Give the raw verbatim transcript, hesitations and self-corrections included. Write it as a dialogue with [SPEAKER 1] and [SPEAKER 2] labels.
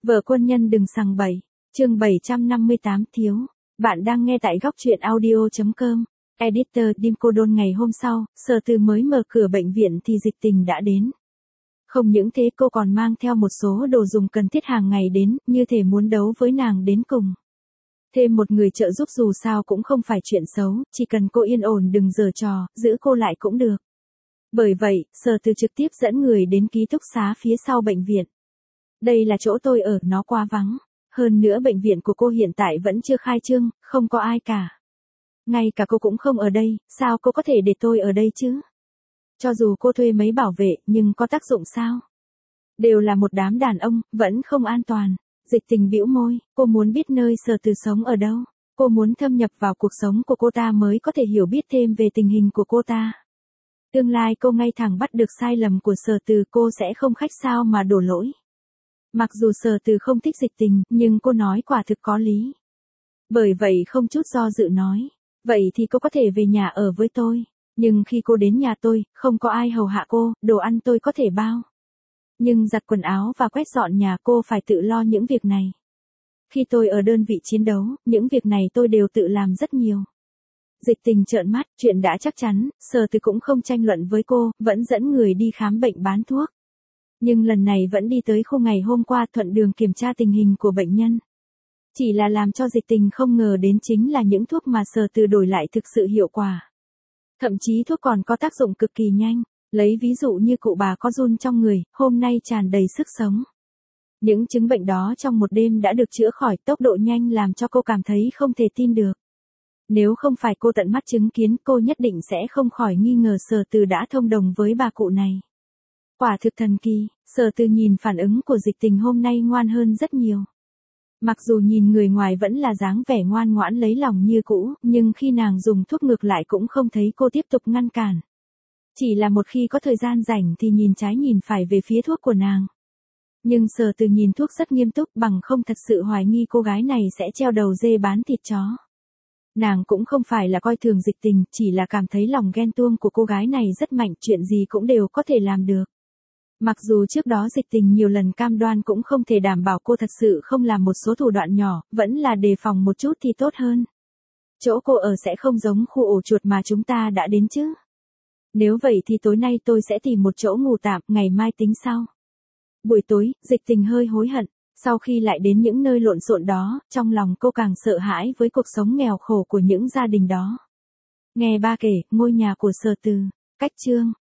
[SPEAKER 1] Vợ quân nhân đừng sằng bậy. Chương bảy trăm năm mươi tám thiếu. Bạn đang nghe tại góc truyện audio chấm com. Editor Dim Cô Đôn. Ngày hôm sau, Sở Từ mới mở cửa bệnh viện thì Dịch Tình đã đến. Không những thế cô còn mang theo một số đồ dùng cần thiết hàng ngày đến, như thể muốn đấu với nàng đến cùng. Thêm một người trợ giúp dù sao cũng không phải chuyện xấu, chỉ cần cô yên ổn đừng giở trò, giữ cô lại cũng được. Bởi vậy, Sở Từ trực tiếp dẫn người đến ký túc xá phía sau bệnh viện. Đây là chỗ tôi ở, nó quá vắng. Hơn nữa bệnh viện của cô hiện tại vẫn chưa khai trương, không có ai cả. Ngay cả cô cũng không ở đây, sao cô có thể để tôi ở đây chứ? Cho dù cô thuê mấy bảo vệ, nhưng có tác dụng sao? Đều là một đám đàn ông, vẫn không an toàn. Dịch Tình bĩu môi, cô muốn biết nơi Sở Từ sống ở đâu. Cô muốn thâm nhập vào cuộc sống của cô ta mới có thể hiểu biết thêm về tình hình của cô ta. Tương lai cô ngay thẳng bắt được sai lầm của Sở Từ, cô sẽ không khách sáo mà đổ lỗi. Mặc dù Sở Từ không thích Dịch Tình, nhưng cô nói quả thực có lý. Bởi vậy không chút do dự nói, vậy thì cô có thể về nhà ở với tôi. Nhưng khi cô đến nhà tôi, không có ai hầu hạ cô, đồ ăn tôi có thể bao. Nhưng giặt quần áo và quét dọn nhà cô phải tự lo những việc này. Khi tôi ở đơn vị chiến đấu, những việc này tôi đều tự làm rất nhiều. Dịch Tình trợn mắt, chuyện đã chắc chắn, Sở Từ cũng không tranh luận với cô, vẫn dẫn người đi khám bệnh bán thuốc. Nhưng lần này vẫn đi tới khu ngày hôm qua thuận đường kiểm tra tình hình của bệnh nhân. Chỉ là làm cho Dịch Tình không ngờ đến chính là những thuốc mà Sở Từ đổi lại thực sự hiệu quả. Thậm chí thuốc còn có tác dụng cực kỳ nhanh. Lấy ví dụ như cụ bà có run trong người, hôm nay tràn đầy sức sống. Những chứng bệnh đó trong một đêm đã được chữa khỏi, tốc độ nhanh làm cho cô cảm thấy không thể tin được. Nếu không phải cô tận mắt chứng kiến, cô nhất định sẽ không khỏi nghi ngờ Sở Từ đã thông đồng với bà cụ này. Quả thực thần kỳ, Sở Từ nhìn phản ứng của Dịch Tình hôm nay ngoan hơn rất nhiều. Mặc dù nhìn người ngoài vẫn là dáng vẻ ngoan ngoãn lấy lòng như cũ, nhưng khi nàng dùng thuốc ngược lại cũng không thấy cô tiếp tục ngăn cản. Chỉ là một khi có thời gian rảnh thì nhìn trái nhìn phải về phía thuốc của nàng. Nhưng Sở Từ nhìn thuốc rất nghiêm túc, bằng không thật sự hoài nghi cô gái này sẽ treo đầu dê bán thịt chó. Nàng cũng không phải là coi thường Dịch Tình, chỉ là cảm thấy lòng ghen tuông của cô gái này rất mạnh, chuyện gì cũng đều có thể làm được. Mặc dù trước đó Dịch Tình nhiều lần cam đoan cũng không thể đảm bảo cô thật sự không làm một số thủ đoạn nhỏ, vẫn là đề phòng một chút thì tốt hơn. Chỗ cô ở sẽ không giống khu ổ chuột mà chúng ta đã đến chứ. Nếu vậy thì tối nay tôi sẽ tìm một chỗ ngủ tạm, ngày mai tính sau. Buổi tối, Dịch Tình hơi hối hận. Sau khi lại đến những nơi lộn xộn đó, trong lòng cô càng sợ hãi với cuộc sống nghèo khổ của những gia đình đó. Nghe ba kể, ngôi nhà của Sở Từ. Cách chương.